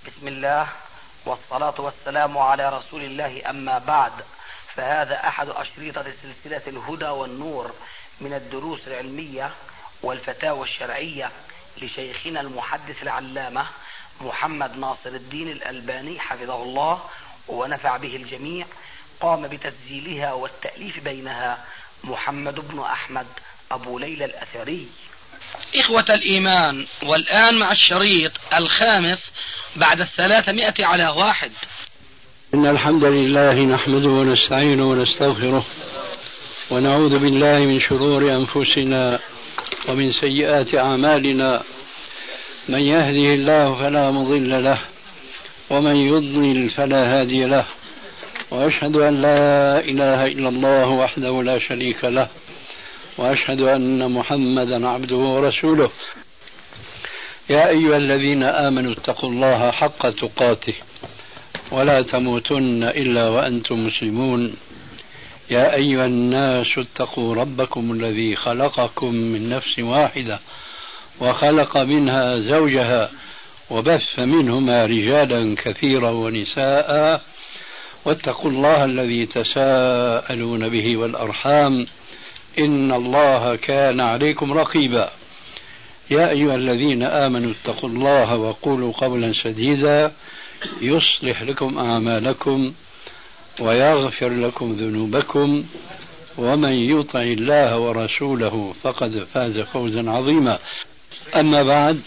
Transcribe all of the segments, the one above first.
بسم الله والصلاة والسلام على رسول الله، أما بعد، فهذا أحد أشريطة سلسلة الهدى والنور من الدروس العلمية والفتاوى الشرعية لشيخنا المحدث العلامة محمد ناصر الدين الألباني حفظه الله ونفع به الجميع. قام بتسجيلها والتأليف بينها محمد بن أحمد أبو ليلى الأثري. إخوة الإيمان، والآن مع الشريط الخامس بعد 300 على 1. إن الحمد لله نحمده ونستعينه ونستغفره ونعوذ بالله من شرور أنفسنا ومن سيئات أعمالنا. من يهده الله فلا مضل له ومن يضلل فلا هادي له، وأشهد أن لا إله إلا الله وحده لا شريك له، وأشهد أن محمدا عبده ورسوله. يا أيها الذين آمنوا اتقوا الله حق تقاته ولا تموتن إلا وأنتم مسلمون. يا أيها الناس اتقوا ربكم الذي خلقكم من نفس واحدة وخلق منها زوجها وبث منهما رجالا كثيرا ونساء، واتقوا الله الذي تساءلون به والأرحام إن الله كان عليكم رقيبا. يا أيها الذين آمنوا اتقوا الله وقولوا قولا سديدا يصلح لكم أعمالكم ويغفر لكم ذنوبكم، ومن يطع الله ورسوله فقد فاز فوزا عظيما. أما بعد،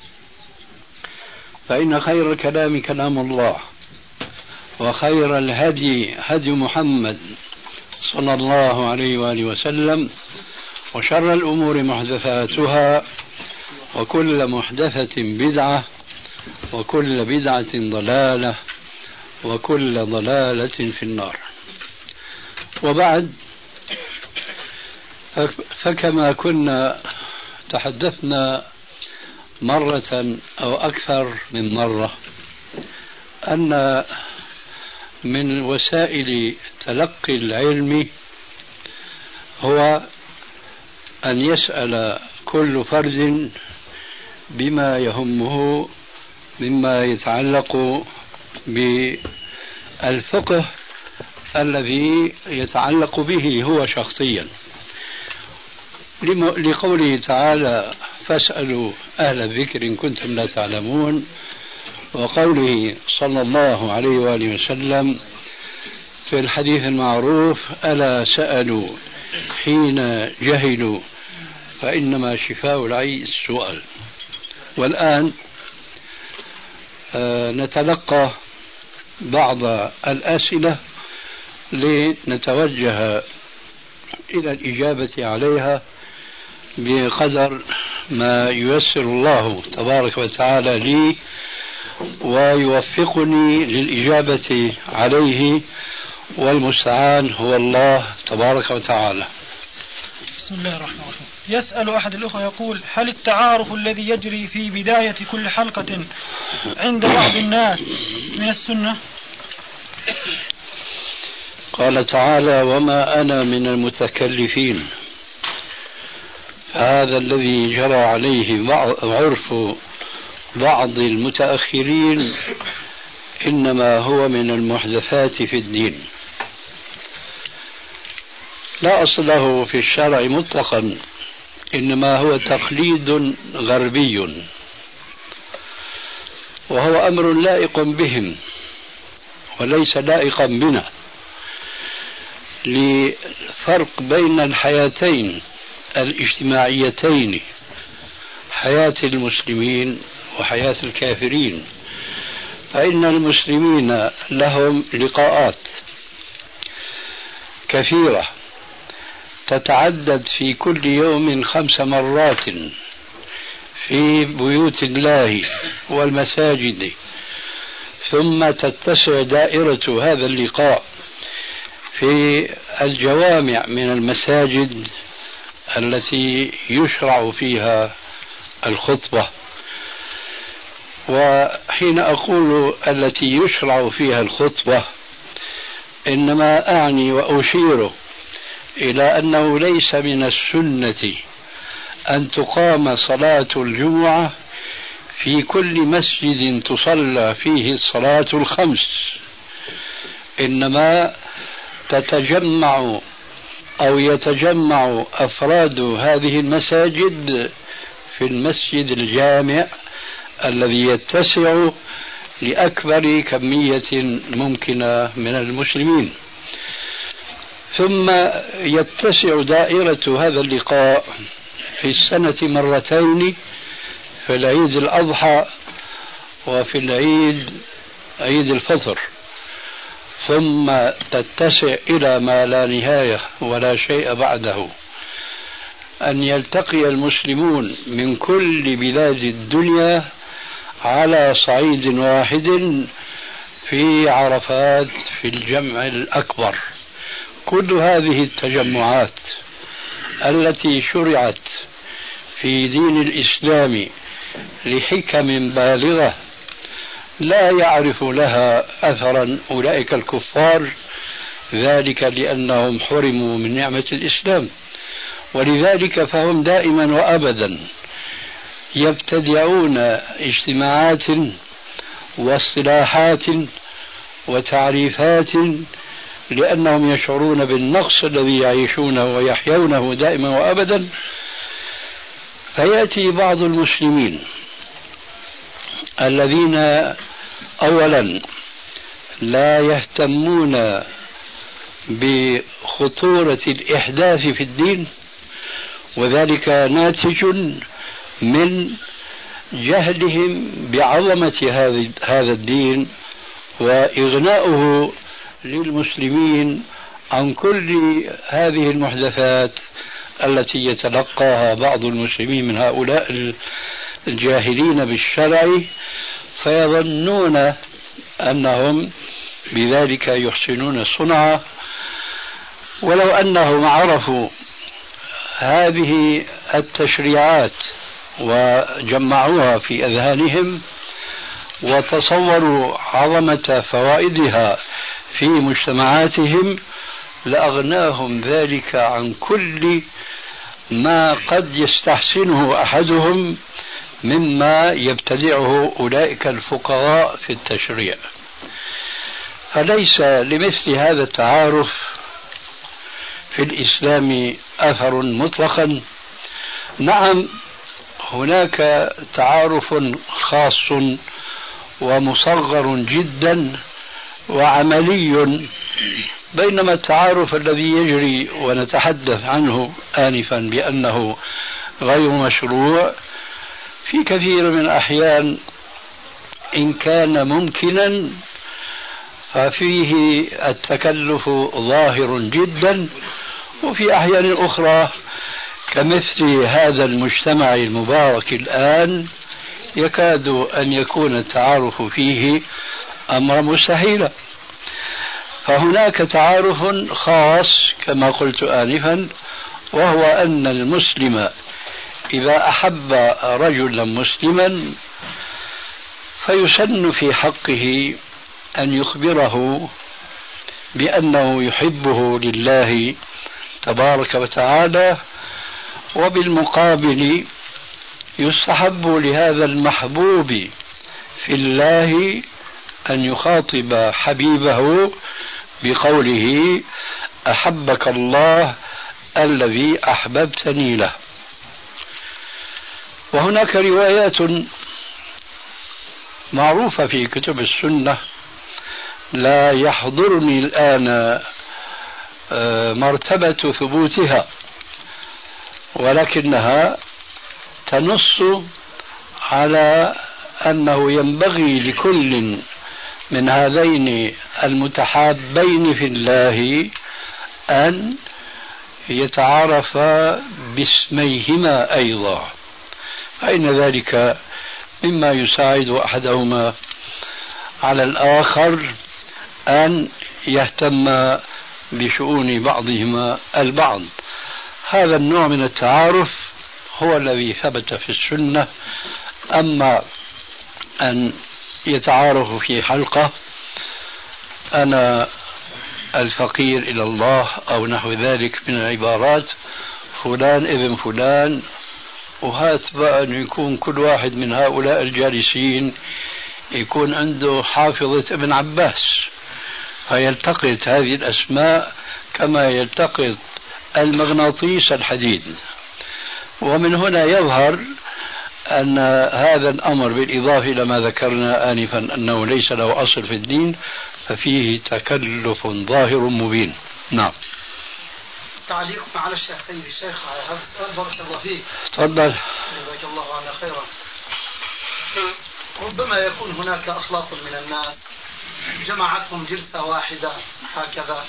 فإن خير الكلام كلام الله، وخير الهدي هدي محمد صلى الله عليه وآله وسلم، وشر الأمور محدثاتها، وكل محدثة بدعة، وكل بدعة ضلالة، وكل ضلالة في النار. وبعد، فكما كنا تحدثنا مرة أو أكثر من مرة أن من وسائل تلقي العلم هو أن يسأل كل فرد بما يهمه مما يتعلق بالفقه الذي يتعلق به هو شخصيا، لقوله تعالى فاسألوا أهل الذكر إن كنتم لا تعلمون، وقوله صلى الله عليه وآله وسلم في الحديث المعروف ألا سألوا حين جهلوا فإنما شفاء العي السؤال. والآن نتلقى بعض الأسئلة لنتوجه إلى الإجابة عليها بقدر ما ييسر الله تبارك وتعالى لي ويوفقني للإجابة عليه، والمستعان هو الله تبارك وتعالى. بسم الله الرحمن الرحيم. يسأل أحد الأخوة يقول: هل التعارف الذي يجري في بداية كل حلقة عند بعض الناس من السنة؟ قال تعالى: وما أنا من المتكلفين. هذا الذي جرى عليه عرف بعض المتأخرين إنما هو من المحدثات في الدين، لا أصل له في الشرع مطلقا، إنما هو تقليد غربي، وهو أمر لائق بهم وليس لائقا بنا، لفرق بين الحياتين الاجتماعيتين، حياة المسلمين وحياة الكافرين. فإن المسلمين لهم لقاءات كثيرة تتعدد في كل يوم 5 مرات في بيوت الله والمساجد، ثم تتسع دائرة هذا اللقاء في الجوامع من المساجد التي يشرع فيها الخطبة. وحين أقول التي يشرع فيها الخطبة إنما أعني وأشير إلى أنه ليس من السنة أن تقام صلاة الجمعة في كل مسجد تصلى فيه الصلاة الخمس، إنما تتجمع أو يتجمع أفراد هذه المساجد في المسجد الجامع الذي يتسع لأكبر كمية ممكنة من المسلمين. ثم يتسع دائرة هذا اللقاء في السنة مرتين، في العيد الأضحى وفي عيد الفطر، ثم تتسع إلى ما لا نهاية ولا شيء بعده، أن يلتقي المسلمون من كل بلاد الدنيا على صعيد واحد في عرفات في الجمع الأكبر. كل هذه التجمعات التي شرعت في دين الإسلام لحكم بالغة لا يعرف لها أثرا أولئك الكفار، ذلك لأنهم حرموا من نعمة الإسلام، ولذلك فهم دائما وأبدا يبتدعون اجتماعات واصطلاحات وتعريفات لأنهم يشعرون بالنقص الذي يعيشونه ويحيونه دائما وأبدا. فيأتي بعض المسلمين الذين أولا لا يهتمون بخطورة الإحداث في الدين، وذلك ناتج من جهلهم بعظمة هذا الدين وإغناؤه للمسلمين عن كل هذه المحدثات التي يتلقاها بعض المسلمين من هؤلاء الجاهلين بالشرع، فيظنون أنهم بذلك يحسنون صنعا، ولو أنهم عرفوا هذه التشريعات وجمعوها في أذهانهم وتصوروا عظمة فوائدها في مجتمعاتهم لأغناهم ذلك عن كل ما قد يستحسنه أحدهم مما يبتدعه أولئك الفقراء في التشريع. فليس لمثل هذا التعارف في الإسلام أثر مطلقا. نعم، هناك تعارف خاص ومصغر جدا وعملي، بينما التعارف الذي يجري ونتحدث عنه آنفا بأنه غير مشروع في كثير من الأحيان إن كان ممكنا ففيه التكلف ظاهر جدا، وفي أحيان أخرى كمثل هذا المجتمع المبارك الآن يكاد أن يكون التعارف فيه أمر مستحيلا. فهناك تعارف خاص كما قلت آنفا، وهو أن المسلم إذا أحب رجلا مسلما فيسن في حقه أن يخبره بأنه يحبه لله تبارك وتعالى، وبالمقابل يستحب لهذا المحبوب في الله أن يخاطب حبيبه بقوله أحبك الله الذي أحببتني له. وهناك روايات معروفة في كتب السنة لا يحضرني الآن مرتبة ثبوتها، ولكنها تنص على أنه ينبغي لكل من هذين المتحابين في الله أن يتعارف باسميهما أيضا، فإن ذلك مما يساعد أحدهما على الآخر أن يهتم بشؤون بعضهما البعض. هذا النوع من التعارف هو الذي ثبت في السنة. أما أن يتعارفوا في حلقة أنا الفقير إلى الله أو نحو ذلك من العبارات، فلان ابن فلان وهات بقى أن يكون كل واحد من هؤلاء الجالسين يكون عنده حافظة ابن عباس، فيلتقط هذه الأسماء كما يلتقط المغناطيس الحديد. ومن هنا يظهر أن هذا الأمر بالإضافة إلى ما ذكرنا آنفا أنه ليس له أصل في الدين، ففيه تكلف ظاهر مبين. نعم. تعليق على الشيخ سيد الشيخ على هذا السؤال، بارك الله فيك. تفضل. جزاك الله عنا خيرا. ربما يكون هناك أخلاق من الناس جمعتهم جلسة واحدة هكذا،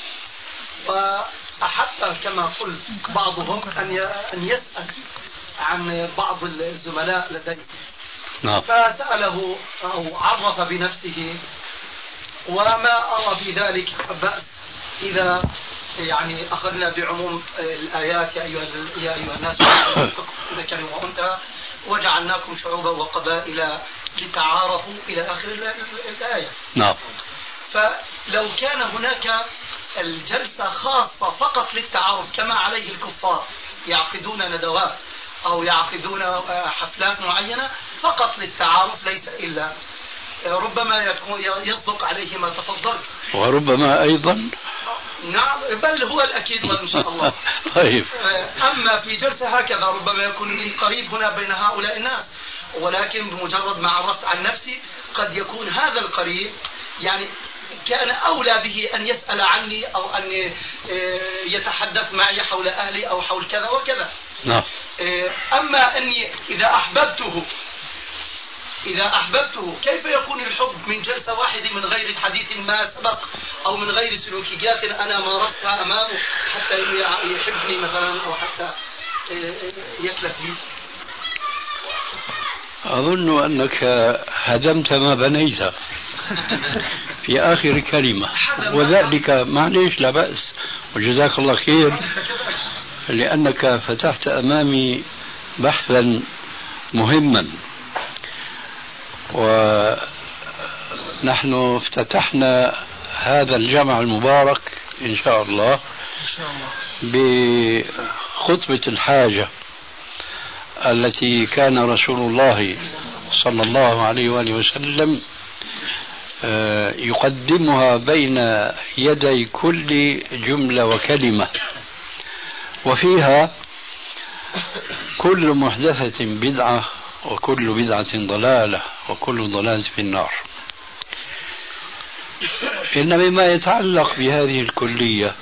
وأحب كما قلت بعضهم أن يسأل عن بعض الزملاء لديه، فسأله أو عرف بنفسه، وما أرى في ذلك بأس إذا يعني أخذنا بعموم الآيات: يا أيها الناس ذكر وأنثى وجعلناكم شعوبا وقبائل لتعارفوا إلى آخر الآية. نعم. فلو كان هناك الجلسة خاصة فقط للتعارف كما عليه الكفار، يعقدون ندوات أو يعقدون حفلات معينة فقط للتعارف، ليس إلا، ربما يصدق عليه ما تفضلت، وربما أيضا نعم، بل هو الأكيد إن شاء الله. طيب. أما في جلسة هكذا ربما يكون قريب هنا بين هؤلاء الناس، ولكن بمجرد ما عرفت عن نفسي قد يكون هذا القريب يعني كان أولى به أن يسأل عني أو أن يتحدث معي حول أهلي أو حول كذا وكذا. نعم. أما أني إذا أحببته كيف يكون الحب من جلسة واحدة من غير حديث ما سبق أو من غير سلوكيات أنا مارستها أمامه حتى يحبني مثلا أو حتى يكلف لي؟ أظن أنك هدمت ما بنيت في آخر كلمة، وذلك معليش لا بأس، وجزاك الله خير، لأنك فتحت أمامي بحثا مهما، ونحن افتتحنا هذا الجمع المبارك إن شاء الله بخطبة الحاجة التي كان رسول الله صلى الله عليه وآله وسلم يقدمها بين يدي كل جملة وكلمة، وفيها كل محدثة بدعة وكل بدعة ضلالة وكل ضلالة في النار. إن مما يتعلق بهذه الكلية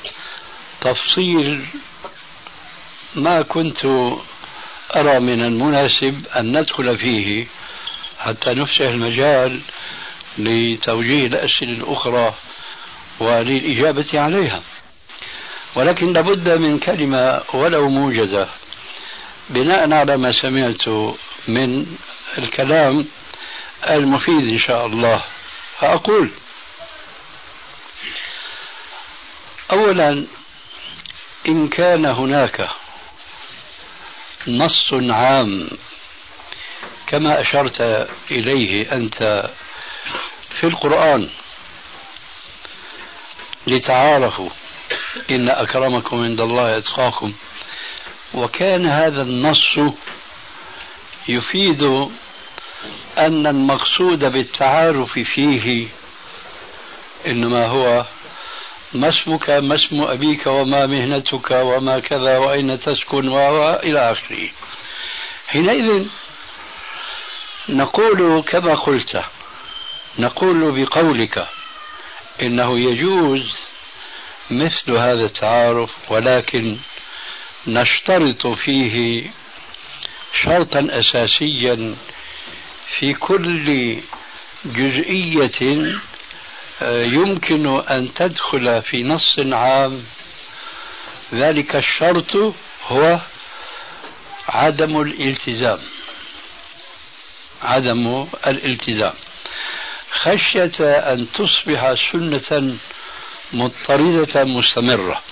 تفصيل ما كنت أرى من المناسب أن ندخل فيه حتى نفسح المجال لتوجيه الأسئلة الأخرى وللإجابة عليها، ولكن لابد من كلمة ولو موجزة بناء على ما سمعت من الكلام المفيد إن شاء الله. فأقول أولا: إن كان هناك نص عام كما أشرت إليه أنت في القرآن لتعارفوا إن أكرمكم عند الله أتقاكم، وكان هذا النص يفيد أن المقصود بالتعارف فيه إنما هو ما اسمك ما اسم أبيك وما مهنتك وما كذا وأين تسكن وإلى آخره، حينئذ نقول كما قلت، نقول بقولك إنه يجوز مثل هذا التعارف، ولكن نشترط فيه شرطا أساسيا في كل جزئية يمكن أن تدخل في نص عام. ذلك الشرط هو عدم الالتزام خشية أن تصبح سنة مضطردة مستمرة.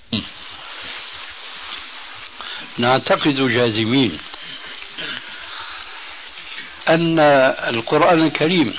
نعتقد جازمين أن القرآن الكريم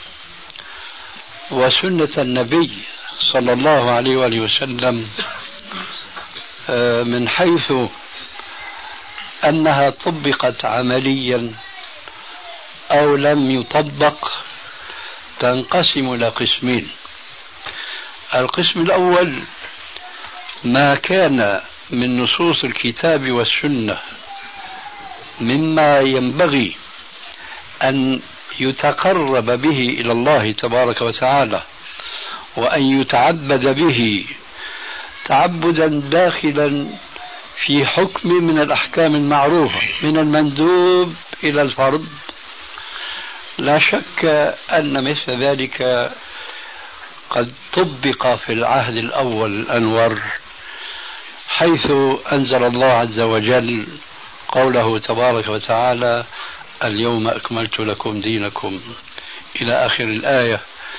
وسنة النبي صلى الله عليه وآله وسلم من حيث أنها طبقت عمليا أو لم يطبق تنقسم إلى قسمين. القسم الأول ما كان من نصوص الكتاب والسنة مما ينبغي أن يتقرب به إلى الله تبارك وتعالى وأن يتعبد به تعبدا داخلا في حكم من الأحكام المعروفة من المندوب إلى الفرض، لا شك أن مثل ذلك قد طبق في العهد الأول الأنور، حيث أنزل الله عز وجل قوله تبارك وتعالى: اليوم أكملت لكم دينكم إلى آخر الآية.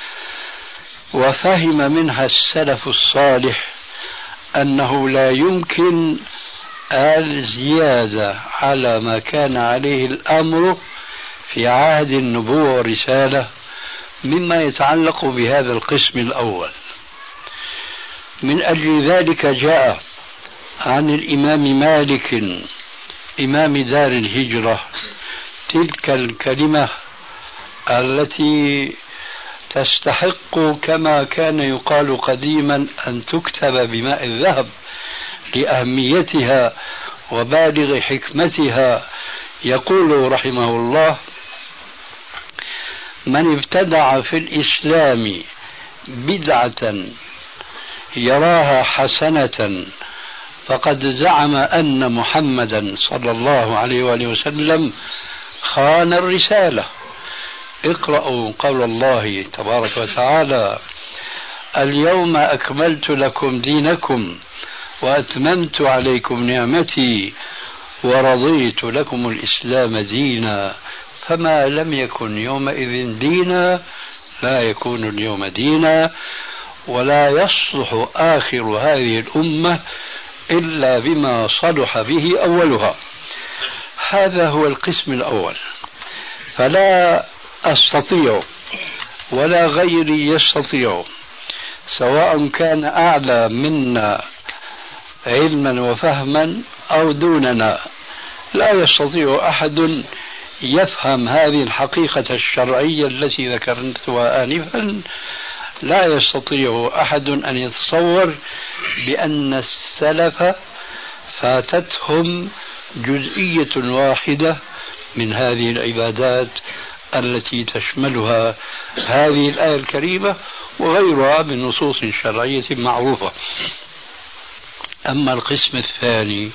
وفهم منها السلف الصالح أنه لا يمكن الزيادة على ما كان عليه الأمر في عهد النبوة والرسالة مما يتعلق بهذا القسم الأول. من أجل ذلك جاء عن الإمام مالك إمام دار الهجرة تلك الكلمة التي تستحق كما كان يقال قديما أن تكتب بماء الذهب لأهميتها وبالغ حكمتها. يقول رحمه الله: من ابتدع في الإسلام بدعة يراها حسنة فقد زعم أن محمدا صلى الله عليه وآله وسلم خان الرسالة. اقرأوا قول الله تبارك وتعالى: اليوم أكملت لكم دينكم وأتممت عليكم نعمتي ورضيت لكم الإسلام دينا فما لم يكن يومئذ دينا لا يكون اليوم دينا ولا يصلح آخر هذه الأمة إلا بما صلح به أولها. هذا هو القسم الأول. فلا أستطيع ولا غيري يستطيع، سواء كان أعلى منا علما وفهما أو دوننا، لا يستطيع أحد يفهم هذه الحقيقة الشرعية التي ذكرتها آنفا. لا يستطيع أحد أن يتصور بأن السلف فاتتهم جزئية واحدة من هذه العبادات التي تشملها هذه الآية الكريمة وغيرها من نصوص شرعية معروفة. أما القسم الثاني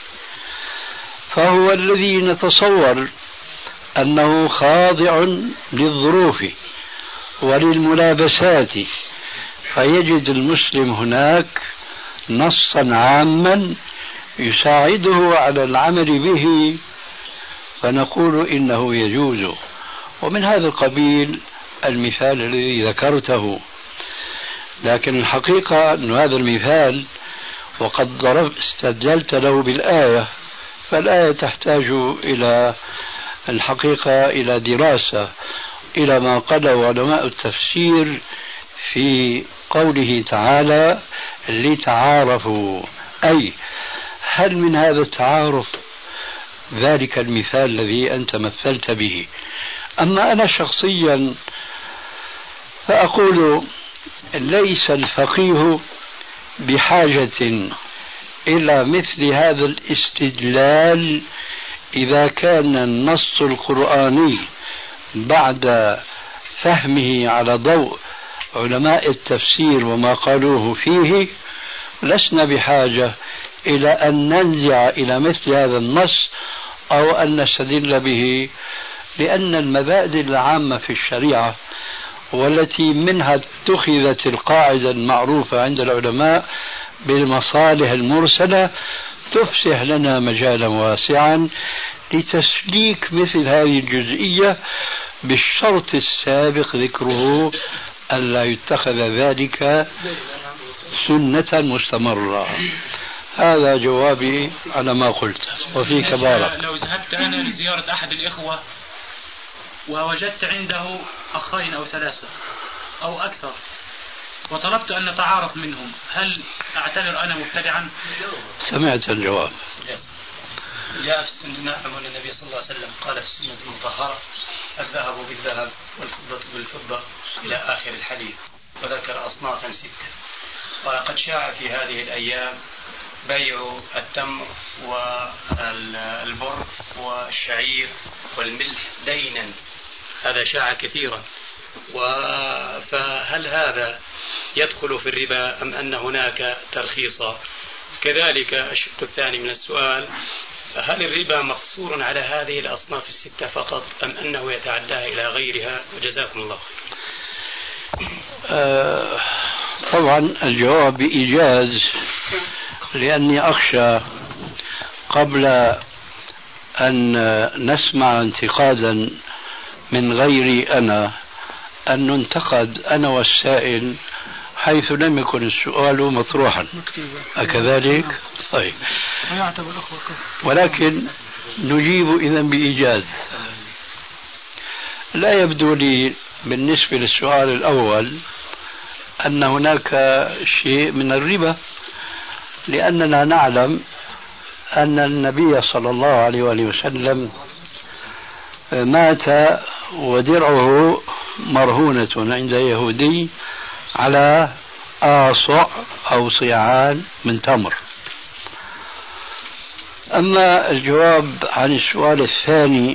فهو الذي نتصور أنه خاضع للظروف وللملابسات، فيجد المسلم هناك نصا عاما يساعده على العمل به فنقول إنه يجوز. ومن هذا القبيل المثال الذي ذكرته. لكن الحقيقة أن هذا المثال وقد استدلت له بالآية، فالآية تحتاج إلى الحقيقة إلى دراسة، إلى ما قاله علماء التفسير في قوله تعالى: لتعارفوا، أي هل من هذا التعارف ذلك المثال الذي أنت مثلت به؟ أما أنا شخصيا فأقول ليس الفقيه بحاجة إلى مثل هذا الاستدلال إذا كان النص القرآني بعد فهمه على ضوء علماء التفسير وما قالوه فيه لسنا بحاجة إلى أن ننزع إلى مثل هذا النص أو أن نستدل به، لأن المبادئ العامة في الشريعة والتي منها اتخذت القاعدة المعروفة عند العلماء بالمصالح المرسلة تفسح لنا مجالا واسعا لتسليك مثل هذه الجزئية، بالشرط السابق ذكره ألا يتخذ ذلك سنة مستمرة. هذا جوابي على ما قلت. وفيك بارك. لو ذهبت أنا لزيارة أحد الإخوة ووجدت عنده أخين أو ثلاثة أو أكثر وطلبت أن نتعارف منهم، هل أعتبر أنا مبتدعا؟ سمعت الجواب. جاء في السنة أن النبي صلى الله عليه وسلم قال في السنة المطهرة: الذهب بالذهب والفضة بالفضة إلى آخر الحديث، وذكر أصنافا 6. ولقد شاع في هذه الأيام بيع التمر والبر والشعير والملح دينا، هذا شاع كثيرا. فهل هذا يدخل في الربا أم أن هناك ترخيصا؟ كذلك الشق الثاني من السؤال: هل الربا مقصور على هذه الأصناف 6 فقط أم أنه يتعدى إلى غيرها؟ وجزاكم الله خير. طبعا الجواب بإيجاز، لأني أخشى قبل أن نسمع انتقادا من غيري أنا أن ننتقد أنا والسائل حيث لم يكن السؤال مطروحا. أكذلك؟ طيب، ولكن نجيب إذن بإيجاز. لا يبدو لي بالنسبة للسؤال الأول أن هناك شيء من الربا، لأننا نعلم أن النبي صلى الله عليه وسلم مات ودرعه مرهونة عند يهودي على آصع أو صيعان من تمر. أما الجواب عن السؤال الثاني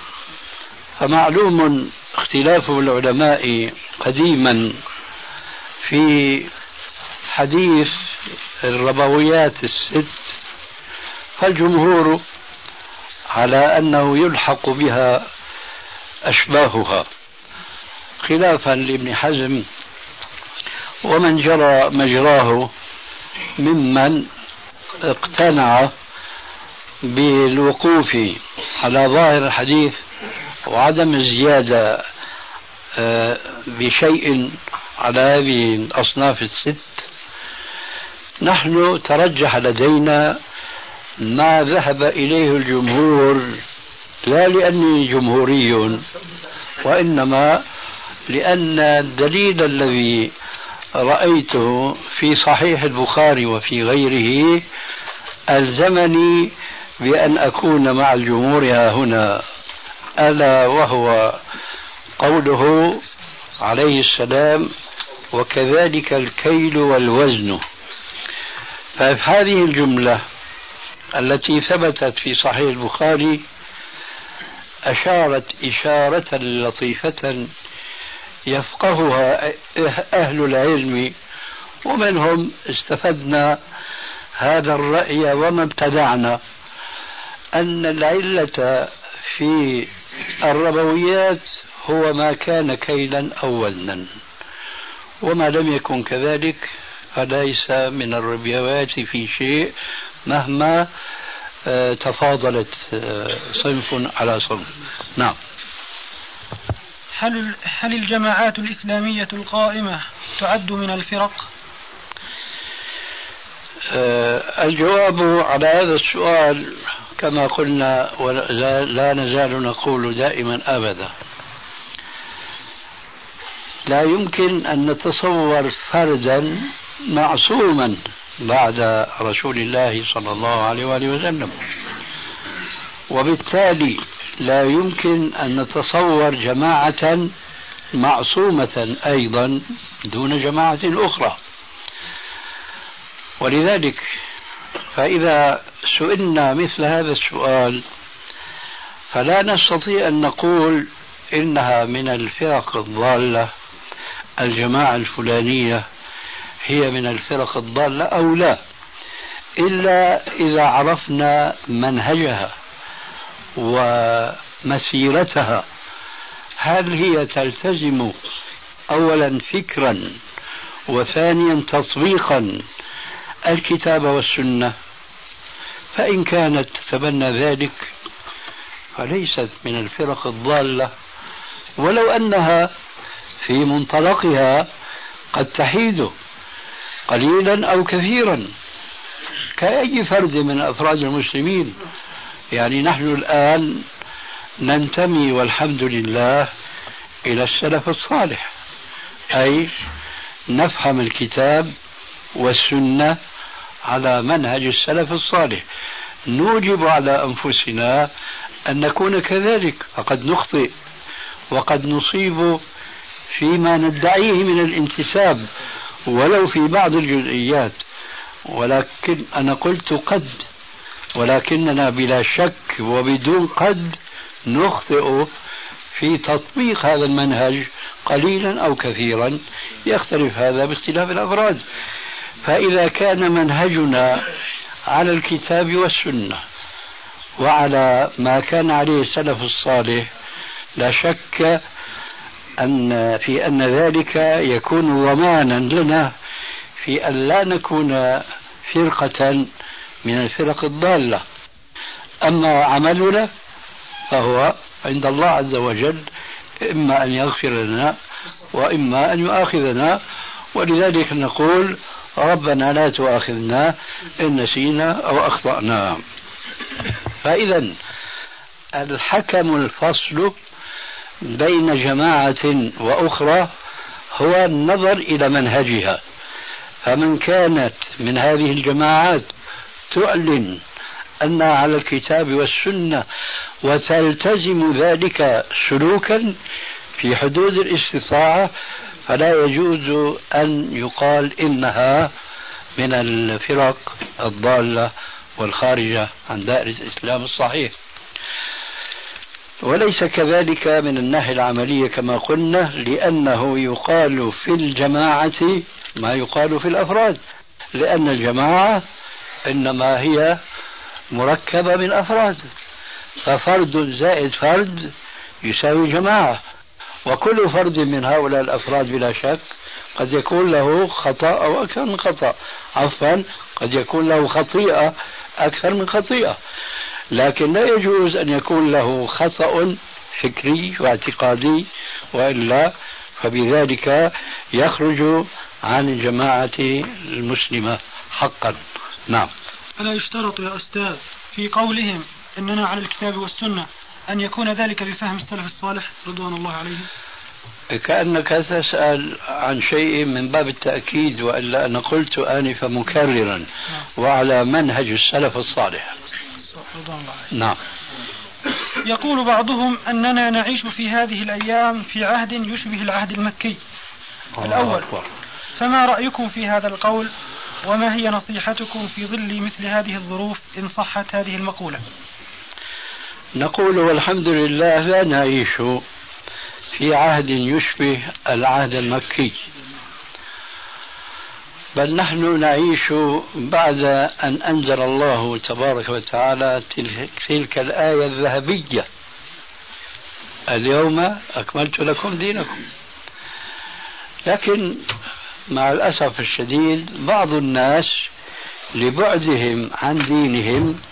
فمعلوم اختلاف العلماء قديما في حديث الربويات 6، فالجمهور على أنه يلحق بها أشباهها، خلافا لابن حزم ومن جرى مجراه ممن اقتنع بالوقوف على ظاهر الحديث وعدم الزيادة بشيء على هذه الأصناف 6. نحن ترجح لدينا ما ذهب إليه الجمهور، لا لأني جمهوري، وإنما لأن الدليل الذي رأيته في صحيح البخاري وفي غيره ألزمني بأن أكون مع الجمهور هنا، ألا وهو قوله عليه السلام: وكذلك الكيل والوزن. فهذه الجملة التي ثبتت في صحيح البخاري أشارت إشارة لطيفة يفقهها أهل العلم، ومنهم استفدنا هذا الرأي وما ابتدعنا، أن العلة في الربويات هو ما كان كيلا أو وزنا، وما لم يكن كذلك فليس من الربويات في شيء مهما تفاضلت صنف على صنف. نعم. هل الجماعات الإسلامية القائمة تعد من الفرق؟ الجواب على هذا السؤال كما قلنا ولا نزال نقول دائما أبدا: لا يمكن أن نتصور فردا معصوما بعد رسول الله صلى الله عليه وآله وسلم، وبالتالي لا يمكن أن نتصور جماعة معصومة أيضا دون جماعة أخرى. ولذلك فإذا سئلنا مثل هذا السؤال فلا نستطيع أن نقول إنها من الفرق الضالة، الجماعة الفلانية هي من الفرق الضالة أو لا، إلا إذا عرفنا منهجها ومسيرتها، هل هي تلتزم أولا فكرا وثانيا تطبيقا الكتاب والسنة؟ فإن كانت تتبنى ذلك فليست من الفرق الضالة، ولو أنها في منطلقها قد تحيد قليلا أو كثيرا كأي فرد من أفراد المسلمين. يعني نحن الآن ننتمي والحمد لله إلى السلف الصالح، أي نفهم الكتاب والسنة على منهج السلف الصالح، نوجب على أنفسنا أن نكون كذلك، فقد نخطئ وقد نصيب فيما ندعيه من الانتساب ولو في بعض الجزئيات، ولكن أنا قلت قد، ولكننا بلا شك وبدون قد نخطئ في تطبيق هذا المنهج قليلا أو كثيرا، يختلف هذا باختلاف الأفراد. فإذا كان منهجنا على الكتاب والسنة وعلى ما كان عليه السلف الصالح، لا شك أن ذلك يكون ضمانا لنا في أن لا نكون فرقة من الفرق الضالة. أما عملنا فهو عند الله عز وجل، إما أن يغفر لنا وإما أن يؤاخذنا، ولذلك نقول ربنا لا تؤاخذنا إن نسينا أو أخطأنا. فإذا الحكم الفصل بين جماعة وأخرى هو النظر إلى منهجها، فمن كانت من هذه الجماعات تعلن أنها على الكتاب والسنة وتلتزم ذلك سلوكا في حدود الاستطاعة، فلا يجوز أن يقال إنها من الفرق الضالة والخارجة عن دائرة الإسلام الصحيح. وليس كذلك من الناحية العملية كما قلنا، لأنه يقال في الجماعة ما يقال في الأفراد، لأن الجماعة إنما هي مركبة من أفراد، ففرد زائد فرد يساوي جماعة، وكل فرد من هؤلاء الأفراد بلا شك قد يكون له خطأ أو أكثر من خطأ، عفوا قد يكون له خطيئة أكثر من خطيئة، لكن لا يجوز أن يكون له خطأ فكري واعتقادي، وإلا فبذلك يخرج عن الجماعة المسلمة حقا. نعم. ألا يشترط يا أستاذ في قولهم أننا على الكتاب والسنة أن يكون ذلك بفهم السلف الصالح رضوان الله عليهم؟ كأنك تسأل عن شيء من باب التأكيد، وإلا أنا قلت آنفا مكررا وعلى منهج السلف الصالح رضوان الله عليهم. نعم. يقول بعضهم أننا نعيش في هذه الأيام في عهد يشبه العهد المكي الأول، فما رأيكم في هذا القول، وما هي نصيحتكم في ظل مثل هذه الظروف إن صحت هذه المقولة؟ نقول والحمد لله لا نعيش في عهد يشبه العهد المكي، بل نحن نعيش بعد أن أنزل الله تبارك وتعالى تلك الآية الذهبية: اليوم أكملت لكم دينكم. لكن مع الأسف الشديد بعض الناس لبعدهم عن دينهم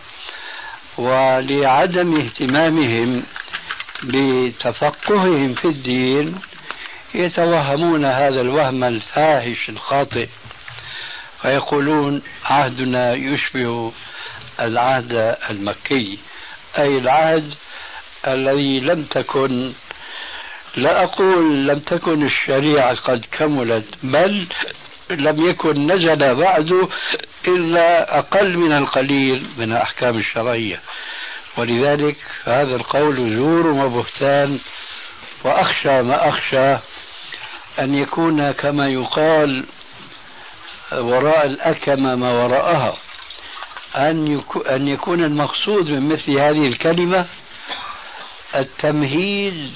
ولعدم اهتمامهم بتفقههم في الدين يتوهمون هذا الوهم الفاحش الخاطئ، فيقولون عهدنا يشبه العهد المكي، أي العهد الذي لم تكن، لا أقول لم تكن الشريعة قد كملت، بل لم يكن نزل بعد إلا أقل من القليل من الأحكام الشرعية. ولذلك هذا القول زور وبهتان، وأخشى ما أخشى أن يكون كما يقال وراء الأكمة ما وراءها، أن يكون المقصود من مثل هذه الكلمة التمهيد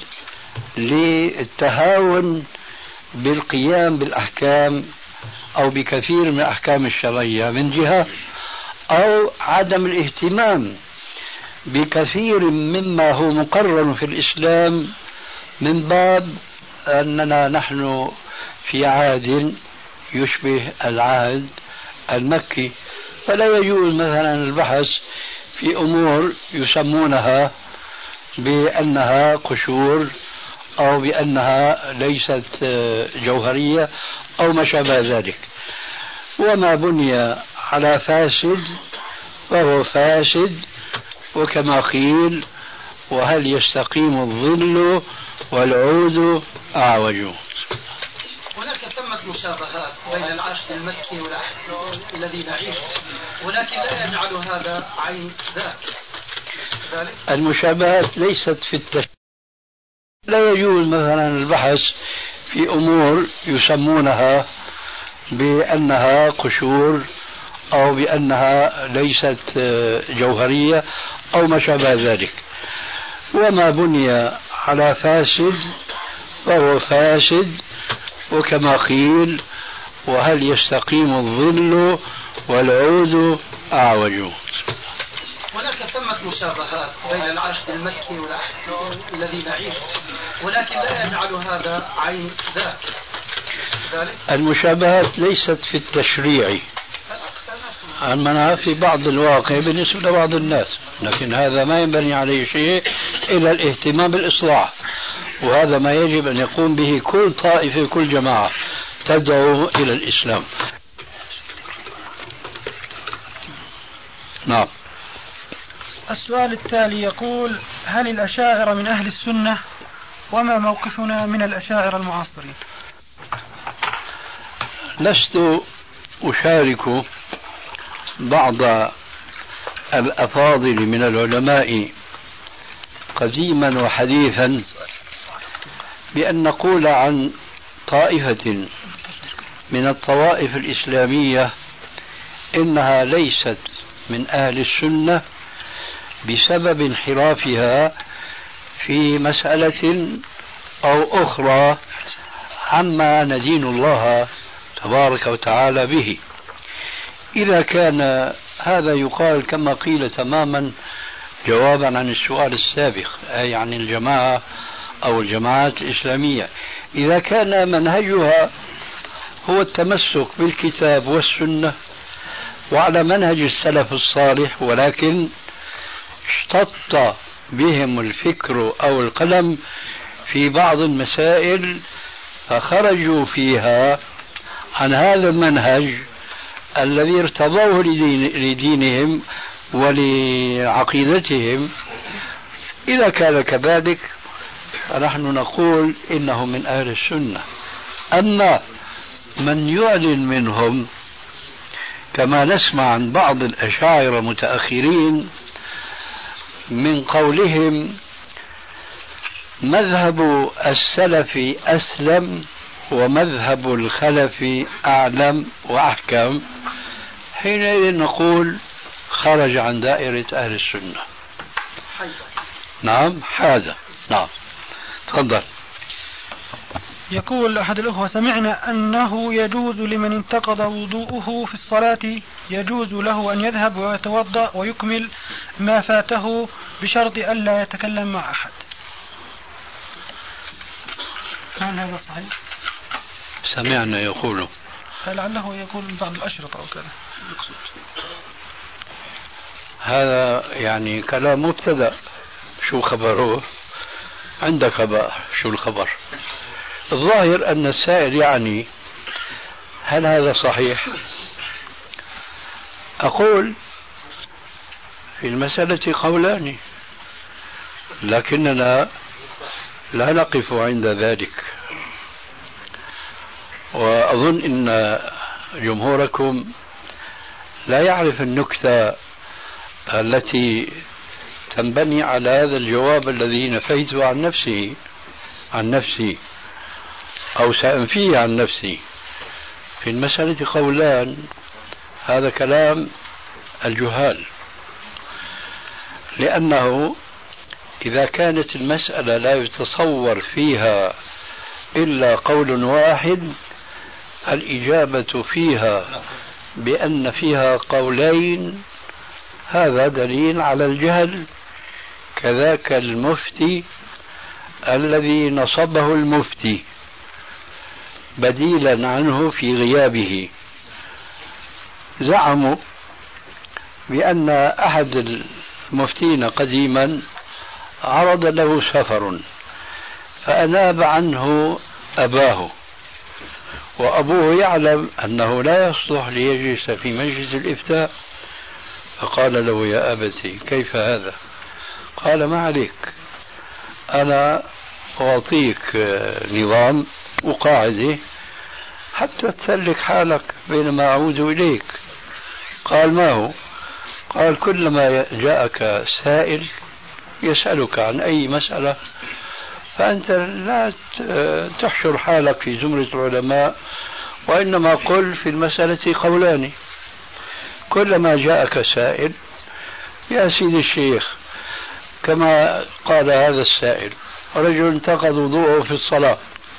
للتهاون بالقيام بالأحكام أو بكثير من الأحكام الشرعية من جهة، أو عدم الاهتمام بكثير مما هو مقرر في الإسلام من باب أننا نحن في عهد يشبه العهد المكي. فلا يجوز مثلا البحث في أمور يسمونها بأنها قشور أو بأنها ليست جوهرية أو ما شابه ذلك. وما بني على فاسد فهو فاسد، وكما قيل: وهل يستقيم الظل والعود أعوج. هناك ثمة مشابهات بين العهد المكي والعهد الذي نعيشه، ولكن لا يجعل هذا عين ذاك. المشابهات ليست في التشريع. لا يجوز مثلا البحث في أمور يسمونها بأنها قشور أو بأنها ليست جوهرية أو ما شابه ذلك. وما بني على فاسد فهو فاسد، وكما قيل: وهل يستقيم الظل والعود أعوج. هناك ثمة مشابهات بين العهد المكي والعهد الذي نعيشه، ولكن لا يجعل هذا عين ذاك. المشابهات ليست في التشريع، أما في بعض الواقع بالنسبة لبعض الناس، لكن هذا ما ينبني عليه شيء إلا الاهتمام بالإصلاح، وهذا ما يجب أن يقوم به كل طائفة كل جماعة تدعو إلى الإسلام. نعم. السؤال التالي يقول: هل الأشاعرة من أهل السنة؟ وما موقفنا من الأشاعرة المعاصرين؟ لست أشارك بعض الأفاضل من العلماء قديما وحديثا بأن نقول عن طائفة من الطوائف الإسلامية إنها ليست من أهل السنة بسبب انحرافها في مسألة أو أخرى عما ندين الله تبارك وتعالى به. إذا كان هذا يقال كما قيل تماما جوابا عن السؤال السابق، أي عن الجماعة أو الجماعات الإسلامية، إذا كان منهجها هو التمسك بالكتاب والسنة وعلى منهج السلف الصالح، ولكن اشتط بهم الفكر أو القلم في بعض المسائل فخرجوا فيها عن هذا المنهج الذي ارتضوه لدينهم ولعقيدتهم، إذا كان كذلك فنحن نقول إنهم من أهل السنة. أما من يعلن منهم كما نسمع عن بعض الأشاعرة متأخرين من قولهم مذهب السلف أسلم ومذهب الخلف أعلم وأحكم، حينئذ نقول خرج عن دائرة أهل السنة. نعم هذا. نعم تفضل. يقول أحد الأخوة: سمعنا أنه يجوز لمن انتقض وضوءه في الصلاة يجوز له أن يذهب ويتوضأ ويكمل ما فاته بشرط ألا يتكلم مع أحد. هل هذا صحيح؟ سمعنا يقول، فلعله يقول بعض الأشرطة أو كذا. هذا يعني كلام مبتدأ، شو خبره؟ عندك خبر، شو الخبر؟ الظاهر أن السائل يعني هل هذا صحيح؟ أقول في المسألة قولان، لكننا لا نقف عند ذلك، وأظن أن جمهوركم لا يعرف النكتة التي تنبني على هذا الجواب الذي نفيته عن نفسي أو سأنفيه عن نفسي. في المسألة قولان، هذا كلام الجهال، لأنه إذا كانت المسألة لا يتصور فيها إلا قول واحد، الإجابة فيها بأن فيها قولين هذا دليل على الجهل. كذاك المفتي الذي نصبه المفتي بديلا عنه في غيابه، زعموا بأن أحد المفتين قديما عرض له سفر فأناب عنه أباه، وأبوه يعلم أنه لا يصلح ليجلس في مجلس الإفتاء، فقال له: يا أبتي كيف هذا؟ قال: ما عليك، أنا أعطيك نظام وقاعدة حتى تسلك حالك بينما أعود إليك. قال ما هو؟ قال كلما جاءك سائل يسألك عن أي مسألة فأنت لا تحشر حالك في زمرة العلماء، وإنما قل في المسألة قولان. كلما جاءك سائل يا سيدي الشيخ، كما قال هذا السائل، رجل انتقض وضوءه في الصلاة،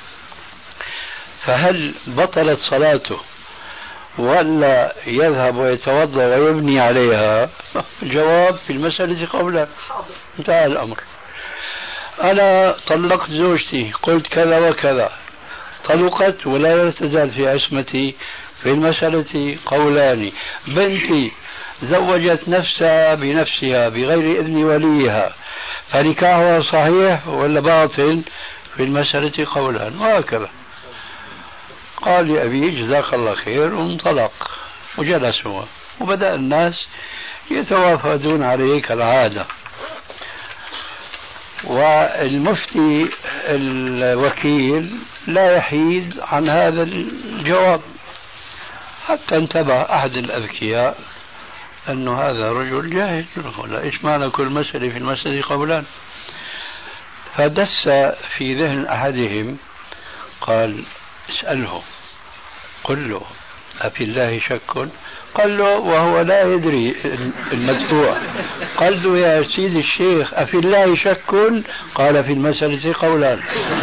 فهل بطلت صلاته ولا يذهب ويتوضأ ويبني عليها؟ جواب في المسألة قولا. انتهى الأمر. أنا طلقت زوجتي، قلت كذا وكذا، طلقت ولا تزال في عصمتي، في المسألة قولان. بنتي زوجت نفسها بنفسها بغير إذن وليها، فنكاحها صحيح ولا باطل؟ في المسألة قولان. وهكذا. قال لأبي جزاك الله خير، وانطلق وجلس هو، وبدأ الناس يتوافدون عليه كالعادة. والمفتي الوكيل لا يحيد عن هذا الجواب، حتى انتبه أحد الأذكياء أن هذا رجل جاهل، ولا إيش معنى كل مسألة في المسألة قولان. فدس في ذهن أحدهم قال اسأله، قل له أفي الله شك؟ قال له وهو لا يدري المدفوع، قال له يا سيدي الشيخ أفي الله شك؟ قال في المسألة قولان.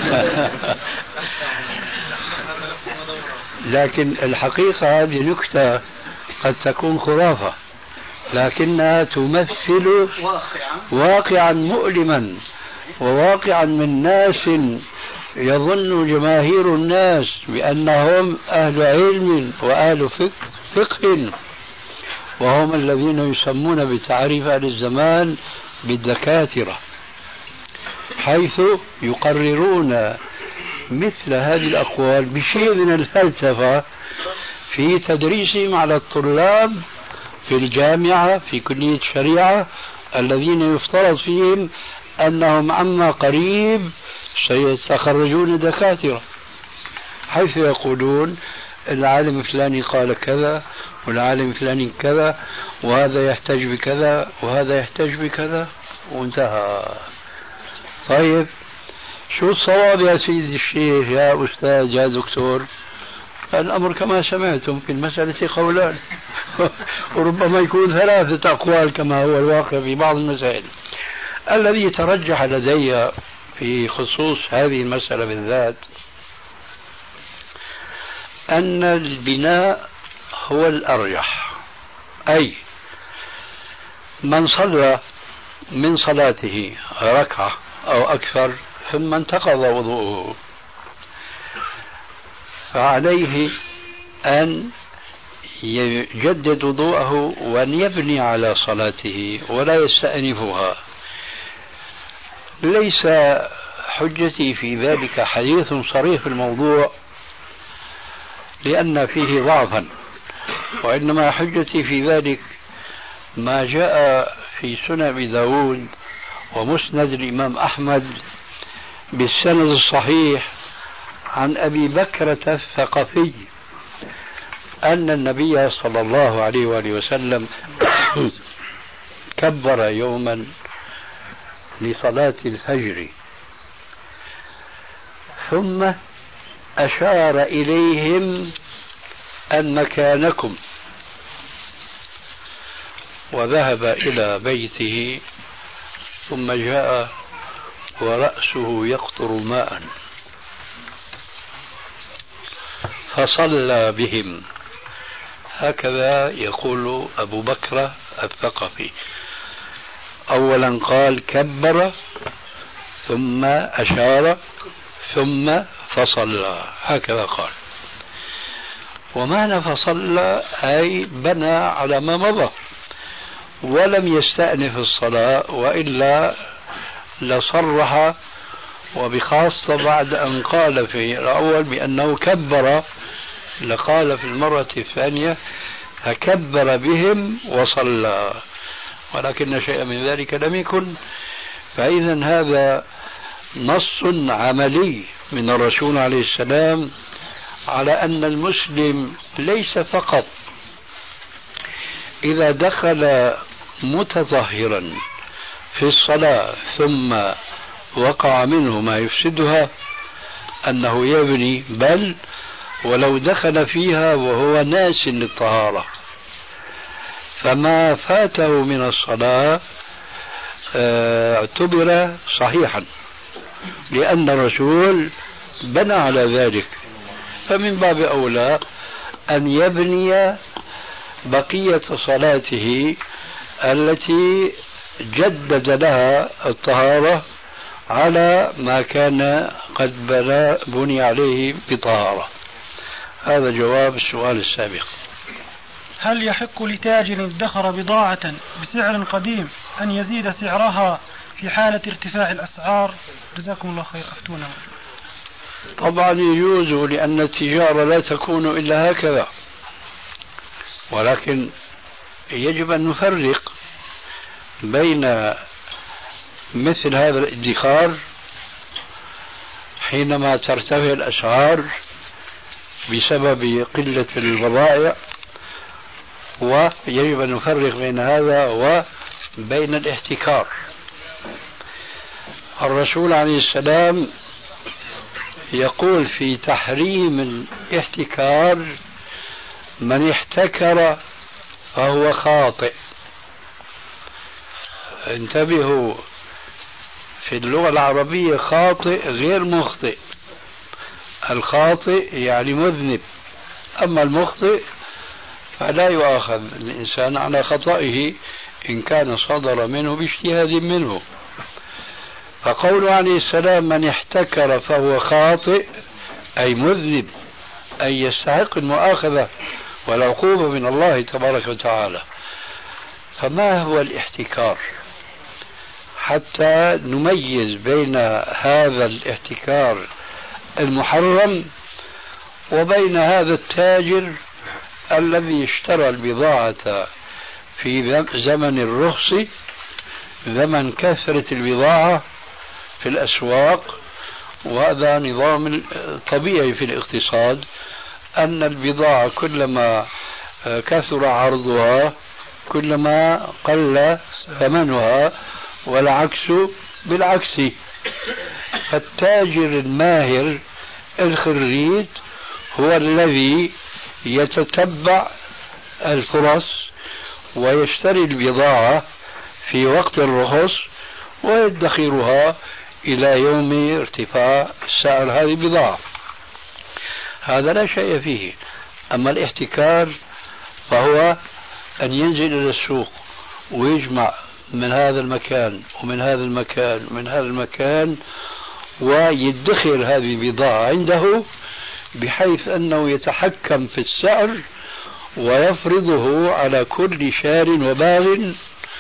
لكن الحقيقة هذه نكتة قد تكون خرافة، لكنها تمثل واقعا مؤلما، وواقعا من ناس يظن جماهير الناس بأنهم أهل علم وأهل فقه، وهم الذين يسمون بتعريف أهل الزمان بالدكاترة، حيث يقررون مثل هذه الأقوال بشيء من الفلسفة في تدريسهم على الطلاب في الجامعة في كلية الشريعة، الذين يفترض فيهم أنهم عما قريب سيتخرجون دكاترة، حيث يقولون العالم الفلاني قال كذا والعالم الفلاني كذا، وهذا يحتج بكذا وهذا يحتج بكذا، وانتهى. طيب شو الصواب يا سيدي الشيخ يا أستاذ يا دكتور؟ الأمر كما سمعتم في المسألة قولان، وربما يكون ثلاثة أقوال كما هو الواقع في بعض المسائل. الذي ترجح لدي في خصوص هذه المسألة بالذات أن البناء هو الأرجح، أي من صلى من صلاته ركعة أو أكثر ثم انتقض وضوءه فعليه أن يجدد وضوءه وأن يبني على صلاته ولا يستأنفها. ليس حجتي في ذلك حديث صريح في الموضوع لأن فيه ضعفا، وإنما حجتي في ذلك ما جاء في سنن أبي داود ومسند الإمام أحمد بالسند الصحيح عن أبي بكرة الثقفي أن النبي صلى الله عليه وآله وسلم كبر يوما لصلاة الفجر ثم أشار إليهم أن مكانكم، وذهب إلى بيته ثم جاء ورأسه يقطر ماء فصلى بهم. هكذا يقول أبو بكر الثقفي. أولا قال كبر ثم أشار ثم فصلى، هكذا قال. ومعنى فصلى أي بنى على ما مضى ولم يستأنف الصلاة، وإلا لصرح، وبخاصة بعد أن قال في الأول بأنه كبر لقال في المرة الثانية فكبر بهم وصلى، ولكن شيئا من ذلك لم يكن. فإذا هذا نص عملي من الرسول عليه السلام على أن المسلم ليس فقط إذا دخل متطهرا في الصلاة ثم وقع منه ما يفسدها أنه يبني، بل ولو دخل فيها وهو ناس للطهارة فما فاته من الصلاة اعتبر صحيحا، لأن الرسول بنى على ذلك. فمن باب أولى أن يبني بقية صلاته التي جدد لها الطهارة على ما كان قد بني عليه بطهارة. هذا جواب السؤال السابق. هل يحق لتاجر ادخر بضاعة بسعر قديم أن يزيد سعرها في حالة ارتفاع الأسعار؟ جزاكم الله خير، أفتونا. طبعا يجوز، لأن التجارة لا تكون إلا هكذا، ولكن يجب أن نفرق بين مثل هذا الادخار حينما ترتفع الأسعار بسبب قلة البضائع، ويجب أن نفرق بين هذا وبين الاحتكار. الرسول عليه السلام يقول في تحريم الاحتكار: من احتكر فهو خاطئ. انتبهوا، في اللغة العربية خاطئ غير مخطئ. الخاطئ يعني مذنب، أما المخطئ فلا يؤاخذ الإنسان على خطئه إن كان صدر منه باجتهاد منه. فقوله عليه السلام: من احتكر فهو خاطئ، أي مذنب، أي يستحق المؤاخذة والعقوبة من الله تبارك وتعالى. فما هو الاحتكار؟ حتى نميز بين هذا الاحتكار المحرم وبين هذا التاجر الذي اشترى البضاعة في زمن الرخص، زمن كثرة البضاعة في الأسواق. وهذا نظام طبيعي في الاقتصاد، أن البضاعة كلما كثر عرضها كلما قل ثمنها، والعكس بالعكس. فالتاجر الماهر الخريج هو الذي يتتبع الفرص ويشتري البضاعة في وقت الرخص ويدخرها إلى يوم ارتفاع سعر هذه البضاعة. هذا لا شيء فيه. أما الاحتكار فهو أن ينزل إلى السوق ويجمع من هذا المكان ومن هذا المكان ومن هذا المكان ويدخر هذه البضاعة عنده، بحيث أنه يتحكم في السعر ويفرضه على كل شار وباغ.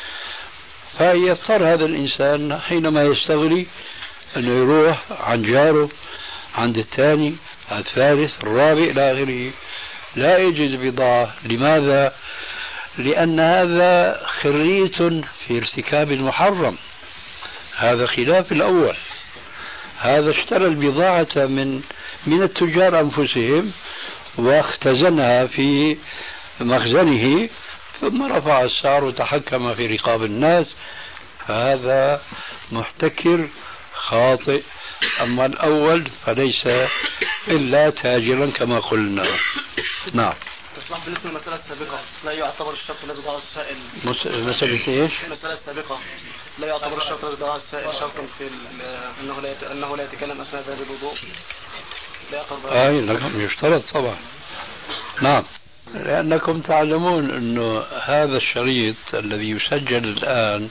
فيضطر هذا الإنسان حينما يستغني أنه يروح عن جاره، عند الثاني، الثالث، الرابع إلى آخره، لا يجد بضاعة. لماذا؟ لأن هذا خريت في ارتكاب المحرم. هذا خلاف الأول. هذا اشترى البضاعة من التجار أنفسهم واختزنها في مخزنه، ثم رفع السعر وتحكم في رقاب الناس، فهذا محتكر خاطئ. أما الأول فليس إلا تاجرا كما قلنا. نعم. بالنسبة للمسألة السابقة لا يعتبر الشرط الذي ضعه السائل. مسألة ايش؟ المسألة السابقة لا يعتبر الشرط الذي ضعه السائل شرطا في أنه لا يتكلم أثناء ذلك الوضوء. لا يعتبر. نعم يشترط طبعا. نعم، لأنكم تعلمون أنه هذا الشريط الذي يسجل الآن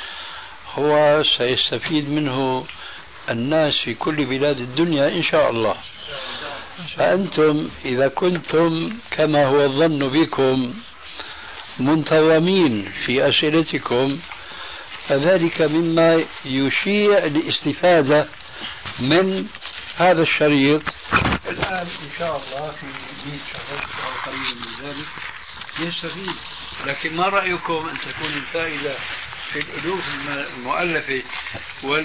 هو سيستفيد منه الناس في كل بلاد الدنيا إن شاء الله. فأنتم إذا كنتم كما هو الظن بكم منتظمين في أسئلتكم، فذلك مما يشيع الاستفادة من هذا الشريط. الآن إن شاء الله في 100 شهر أو قريب من ذلك يستفيد. لكن ما رأيكم أن تكون الفائدة في الألوف المؤلفة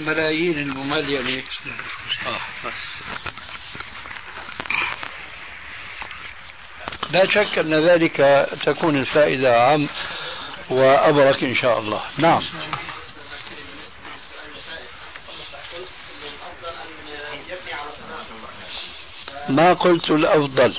والملايين المملينة؟ بس لا شك أن ذلك تكون الفائدة أعم وأبرك إن شاء الله. نعم. ما قلت الأفضل،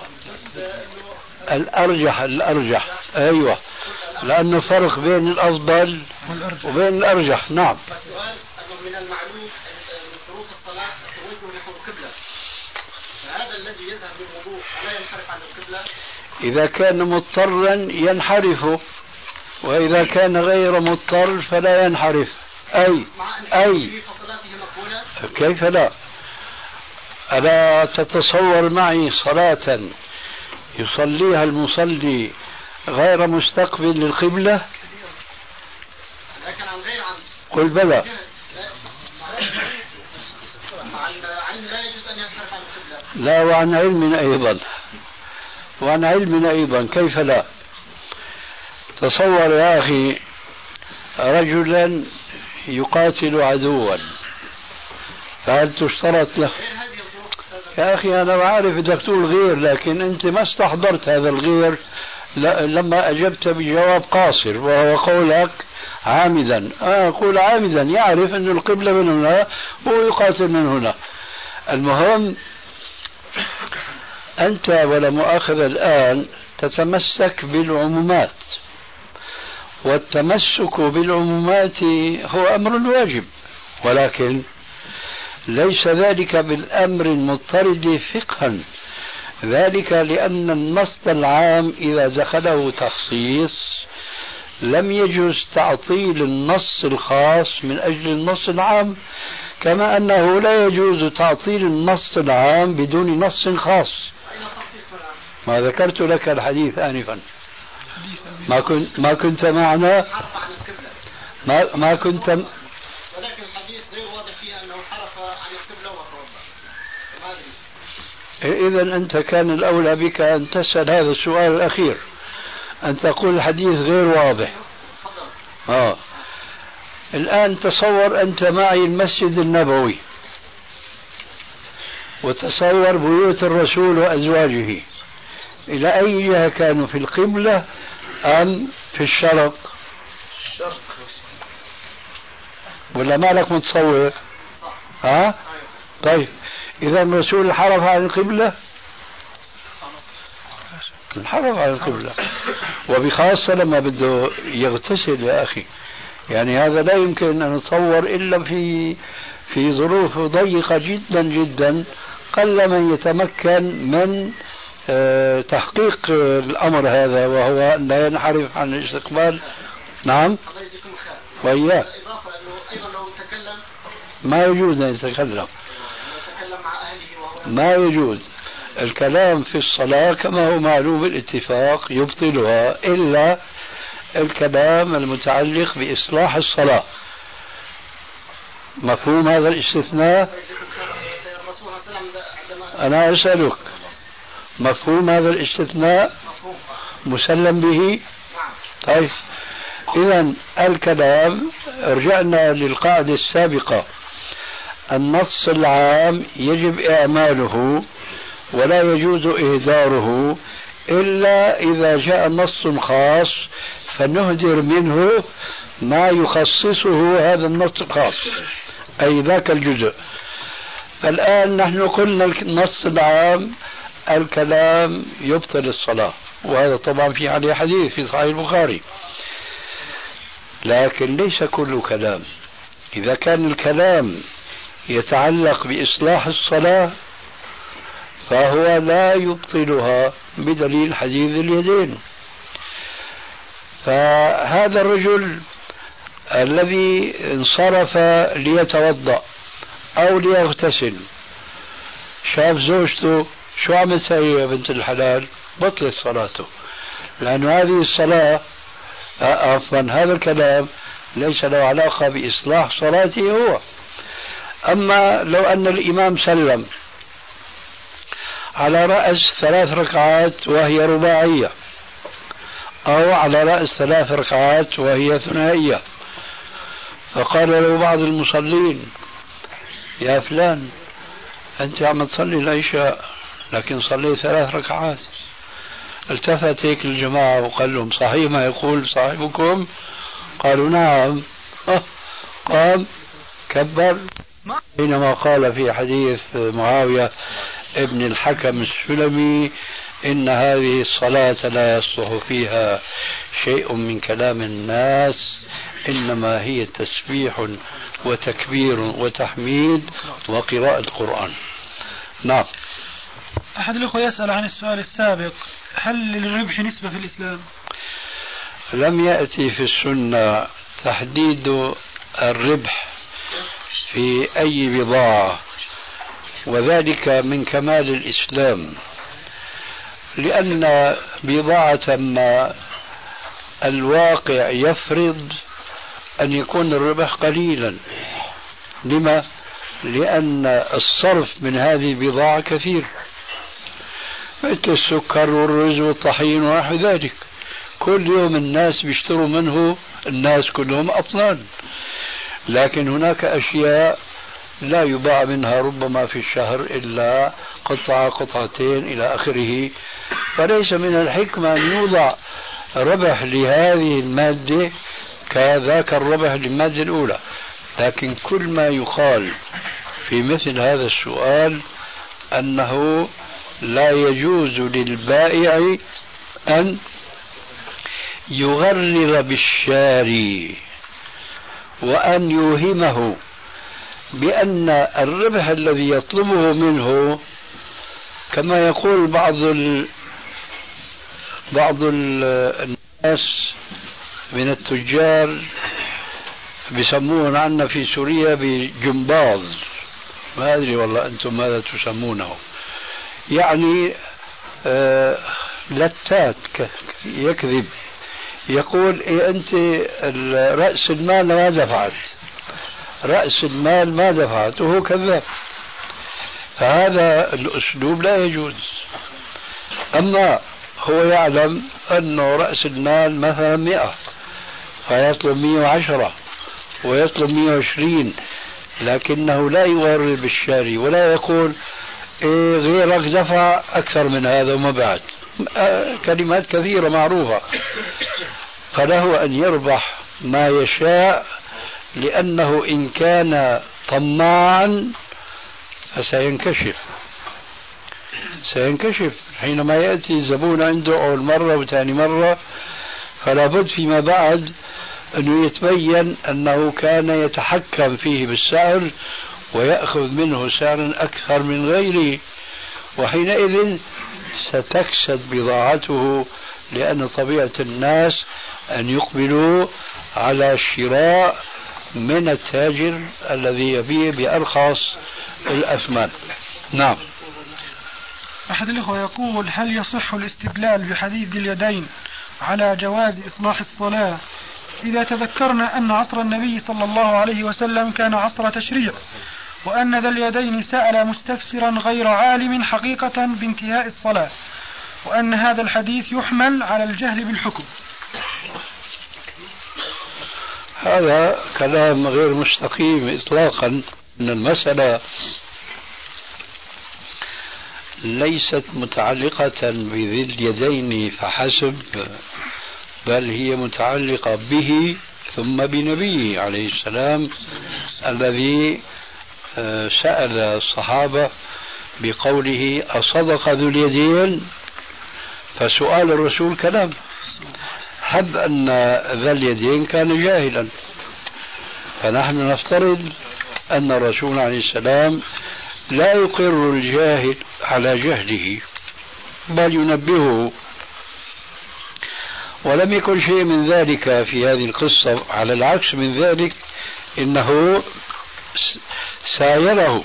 الأرجح أيوة، لأنه فرق بين الأفضل وبين الأرجح. نعم. من المعلوم من شروط الصلاة التوجه نحو القبلة، فهذا الذي يذهب بالوضوء ألا ينحرف عن القبلة؟ إذا كان مضطرا ينحرف، وإذا كان غير مضطر فلا ينحرف. أي كيف لا؟ ألا تتصور معي صلاة يصليها المصلي غير مستقبل للقبلة؟ لكن عن غير عن قل بلى. لا، وعن علم أيضا، وعن علم أيضا كيف لا؟ تصور يا أخي رجلا يقاتل عدوا، فهل تشترط له؟ يا أخي أنا عارف بدك تقول غير، لكن أنت ما استحضرت هذا الغير لما أجبت بجواب قاصر، وهو قولك عامدا. أقول عامدا يعرف أن القبلة من هنا ويقاتل من هنا. المهم أنت ولا مؤاخذ الآن تتمسك بالعمومات، والتمسك بالعمومات هو أمر واجب، ولكن ليس ذلك بالأمر المضطرد فقها. ذلك لأن النص العام إذا دخله تخصيص لم يجوز تعطيل النص الخاص من أجل النص العام، كما أنه لا يجوز تعطيل النص العام بدون نص خاص. ما ذكرت لك الحديث آنفا، ما كنت معنا، ما كنت، ولكن الحديث غير واضح فيه أنه حرف عن القبلة وتوضأ. إذا أنت كان الأولى بك أن تسأل هذا السؤال الأخير، أن تقول الحديث غير واضح. الآن تصور أنت معي المسجد النبوي، وتصور بيوت الرسول وأزواجه، إلى أي جهة كانوا، في القبلة أم في الشرق؟ ولا مالك متصور؟ طيب إذا الرسول حرف عن القبلة، انحرف عن القبلة، وبخاصة لما بده يغتسل يا أخي. يعني هذا لا يمكن أن نتصور إلا في ظروف ضيقة جدا جدا، قل من يتمكن من تحقيق الأمر هذا، وهو أن لا ينحرف عن الاستقبال. نعم. وإياه ما يجوز أن يتكلم، ما يجوز الكلام في الصلاة كما هو معلوم بالاتفاق يبطلها، إلا الكلام المتعلق بإصلاح الصلاة. مفهوم هذا الاستثناء؟ أنا أسألك، مفهوم هذا الاستثناء؟ مسلم به؟ طيب إذن الكلام، رجعنا للقاعدة السابقة، النص العام يجب إعماله ولا يجوز إهداره إلا إذا جاء نص خاص فنهدر منه ما يخصصه هذا النص الخاص، أي ذاك الجزء. فالآن نحن قلنا النص العام الكلام يبطل الصلاة، وهذا طبعا في عليه حديث في صحيح البخاري، لكن ليس كل كلام. إذا كان الكلام يتعلق بإصلاح الصلاة فهو لا يبطلها بدليل حديث اليدين. فهذا الرجل الذي انصرف ليتوضأ أو ليغتسل شاف زوجته، شو عملت هي يا بنت الحلال؟ بطلت صلاته، لأن هذه الصلاة عفوا هذا الكلام ليس له علاقة بإصلاح صلاته هو. أما لو أن الإمام سلم على رأس 3 ركعات وهي رباعية، أو على رأس 3 ركعات وهي ثنائية، فقال له بعض المصلين: يا فلان أنت عم تصلي العشاء لكن صلي 3 ركعات، التفت هيك الجماعة وقال لهم صحيح ما يقول صاحبكم؟ قالوا نعم. قام كبر حينما قال في حديث معاوية ابن الحكم السلمي إن هذه الصلاة لا يصلح فيها شيء من كلام الناس، إنما هي تسبيح وتكبير وتحميد وقراءة القرآن. نعم. أحد الأخوة يسأل عن السؤال السابق، هل للربح نسبة في الإسلام؟ لم يأتي في السنة تحديد الربح في أي بضاعة، وذلك من كمال الإسلام، لأن بضاعة ما الواقع يفرض أن يكون الربح قليلا. لما؟ لأن الصرف من هذه البضاعة كثير، مثل السكر والرز والطحين ونحو ذلك، كل يوم الناس بيشتروا منه، الناس كلهم أطنان، لكن هناك أشياء لا يباع منها ربما في الشهر إلا قطعة قطعتين إلى آخره، فليس من الحكمة أن يوضع ربح لهذه المادة كذاك الربح للمادة الأولى. لكن كل ما يقال في مثل هذا السؤال أنه لا يجوز للبائع أن يغرر بالشاري وأن يوهمه بأن الربح الذي يطلبه منه، كما يقول بعض الناس من التجار بيسمون عنا في سوريا بجنباظ، ما أدري والله أنتم ماذا تسمونه، يعني لتات يكذب، يقول إيه أنت رأس المال ما دفعت، رأس المال ما دفعت، وهو كذاب. فهذا الأسلوب لا يجوز. أما هو يعلم أنه رأس المال مثلا 100 فيطلب 110 ويطلب 120، لكنه لا يغرر بالشاري ولا يقول إيه غيرك دفع أكثر من هذا وما بعد، كلمات كثيرة معروفة. فله أن يربح ما يشاء، لأنه إن كان طماعا فسينكشف حينما يأتي الزبون عنده أول مرة وثاني مرة، فلا بد فيما بعد أنه يتبين أنه كان يتحكم فيه بالسعر ويأخذ منه سعرا أكثر من غيره، وحينئذ ستكسد بضاعته، لأن طبيعة الناس أن يقبلوا على الشراء من التاجر الذي يبيع بأرخص الأثمان. نعم. أحد الأخوة يقول: هل يصح الاستدلال بحديث اليدين على جواز إصلاح الصلاة إذا تذكرنا أن عصر النبي صلى الله عليه وسلم كان عصر تشريع، وأن ذا اليدين سأل مستفسرا غير عالم حقيقة بانتهاء الصلاة، وأن هذا الحديث يحمل على الجهل بالحكم؟ هذا كلام غير مستقيم إطلاقا. أن المسألة ليست متعلقة بذي اليدين فحسب، بل هي متعلقة به ثم بنبيه عليه السلام، الذي سأل الصحابة بقوله أصدق ذو اليدين، فسؤال الرسول كلام، حب أن ذا اليدين كان جاهلا، فنحن نفترض أن الرسول عليه السلام لا يقر الجاهل على جهله بل ينبهه، ولم يكن شيء من ذلك في هذه القصة، على العكس من ذلك إنه سايره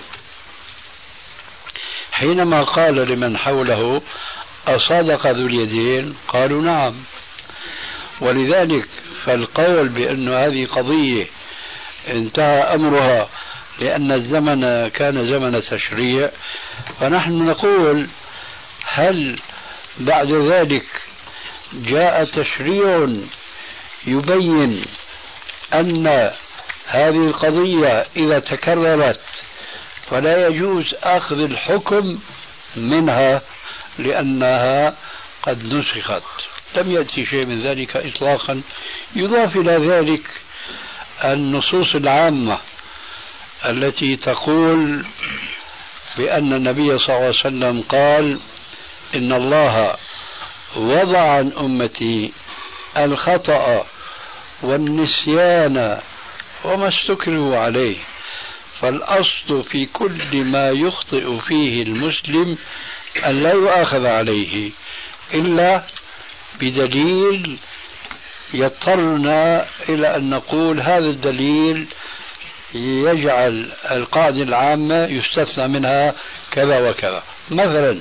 حينما قال لمن حوله أصدق ذو اليدين، قالوا نعم. ولذلك فالقول بأن هذه قضية انتهى أمرها لأن الزمن كان زمن تشريع، فنحن نقول هل بعد ذلك جاء تشريع يبين أن هذه القضية إذا تكررت فلا يجوز أخذ الحكم منها لأنها قد نسخت، لم يأتي شيء من ذلك إطلاقا. يضاف إلى ذلك النصوص العامة التي تقول بأن النبي صلى الله عليه وسلم قال إن الله وضع عن أمتي الخطأ والنسيان وما استكرهوا عليه، فالأصل في كل ما يخطئ فيه المسلم أن لا يؤاخذ عليه إلا بدليل يضطرنا إلى أن نقول هذا الدليل يجعل القاعدة العامة يستثنى منها كذا وكذا. مثلا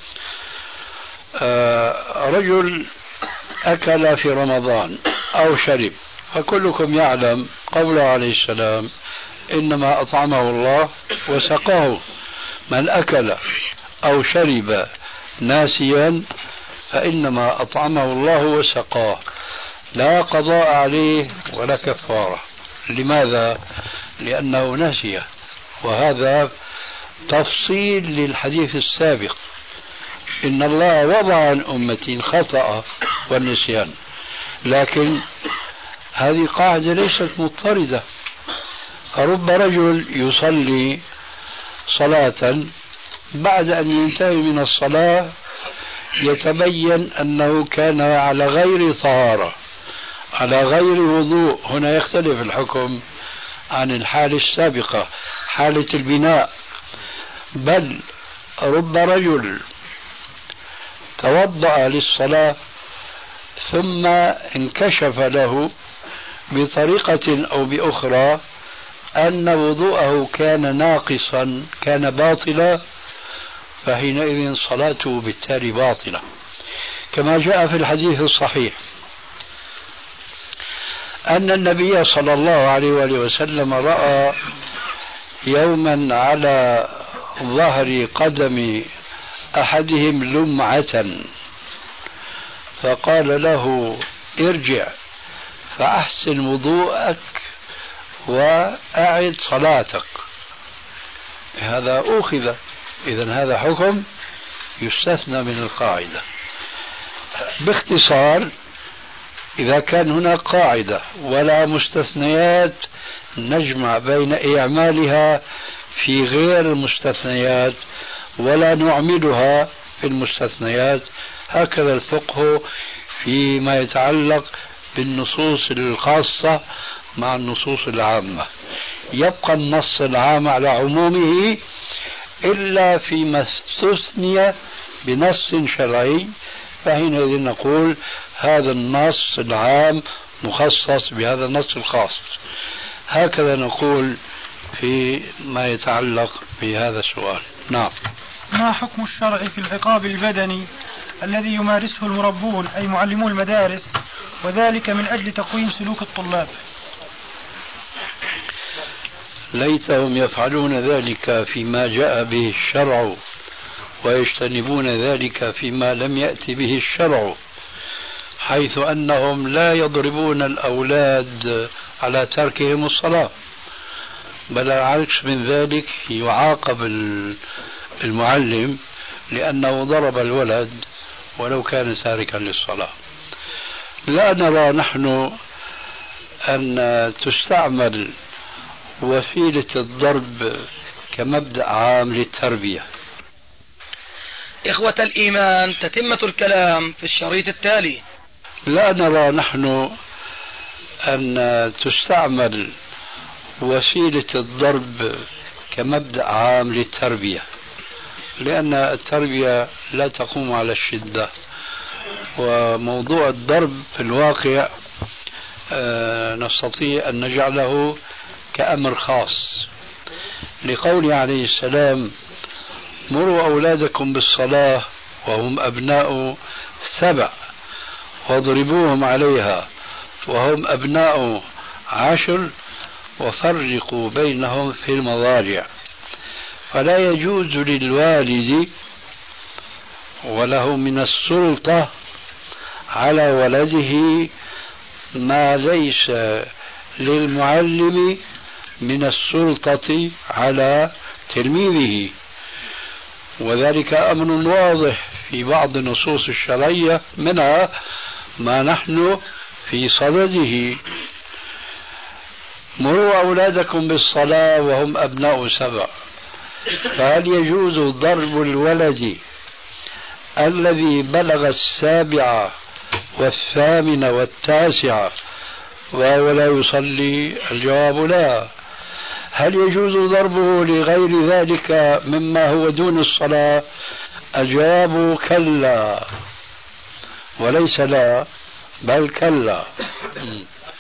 رجل أكل في رمضان أو شرب، فكلكم يعلم قوله عليه السلام إنما أطعمه الله وسقاه. من أكل أو شرب ناسيا فإنما أطعمه الله وسقاه، لا قضاء عليه ولا كفارة. لماذا؟ لأنه نسي، وهذا تفصيل للحديث السابق إن الله وضع عن أمتي الخطأ والنسيان. لكن هذه قاعدة ليست مضطردة. فرب رجل يصلي صلاة بعد أن ينتهي من الصلاة يتبين أنه كان على غير طهارة، على غير وضوء. هنا يختلف الحكم عن الحالة السابقة، حالة البناء. بل رب رجل توضأ للصلاة ثم انكشف له بطريقة أو بأخرى أن وضوءه كان ناقصا، كان باطلا، فحينئذ صلاته بالتالي باطلة، كما جاء في الحديث الصحيح أن النبي صلى الله عليه وآله وسلم رأى يوما على ظهر قدم أحدهم لمعة، فقال له ارجع فأحسن وضوءك وأعد صلاتك. هذا أخذ، إذن هذا حكم يستثنى من القاعدة. باختصار، إذا كان هناك قاعدة ولا مستثنيات نجمع بين إعمالها في غير المستثنيات ولا نعملها في المستثنيات. هكذا الفقه فيما يتعلق بالنصوص الخاصة مع النصوص العامة. يبقى النص العام على عمومه إلا فيما استثني بنص شرعي، فحينئذ نقول هذا النص العام مخصص بهذا النص الخاص. هكذا نقول فيما يتعلق بهذا السؤال. نعم. ما حكم الشرع في العقاب البدني الذي يمارسه المربون أي معلمو المدارس، وذلك من أجل تقويم سلوك الطلاب؟ ليتهم يفعلون ذلك فيما جاء به الشرع ويجتنبون ذلك فيما لم يأتي به الشرع، حيث أنهم لا يضربون الأولاد على تركهم الصلاة، بل العكس من ذلك يعاقب المعلم لأنه ضرب الولد ولو كان تاركا للصلاة. لا نرى نحن أن تستعمل وسيلة الضرب كمبدأ عام للتربية. إخوة الإيمان، تتمة الكلام في الشريط التالي. لا نرى نحن أن تستعمل وسيلة الضرب كمبدأ عام للتربية، لأن التربية لا تقوم على الشدة، وموضوع الضرب في الواقع نستطيع أن نجعله كأمر خاص، لقوله عليه السلام مروا أولادكم بالصلاة وهم أبناء 7 واضربوهم عليها وهم أبناء 10 وفرقوا بينهم في المضاجع. فلا يجوز للوالد وله من السلطة على ولده ما ليس للمعلم من السلطة على تلميذه. وذلك أمر واضح في بعض النصوص الشرعية، منها ما نحن في صدده: مروا أولادكم بالصلاة وهم أبناء 7. فهل يجوز ضرب الولد الذي بلغ 7 و8 و9 وهو لا يصلي؟ الجواب لا. هل يجوز ضربه لغير ذلك مما هو دون الصلاة؟ الجواب كلا، وليس لا بل كلا.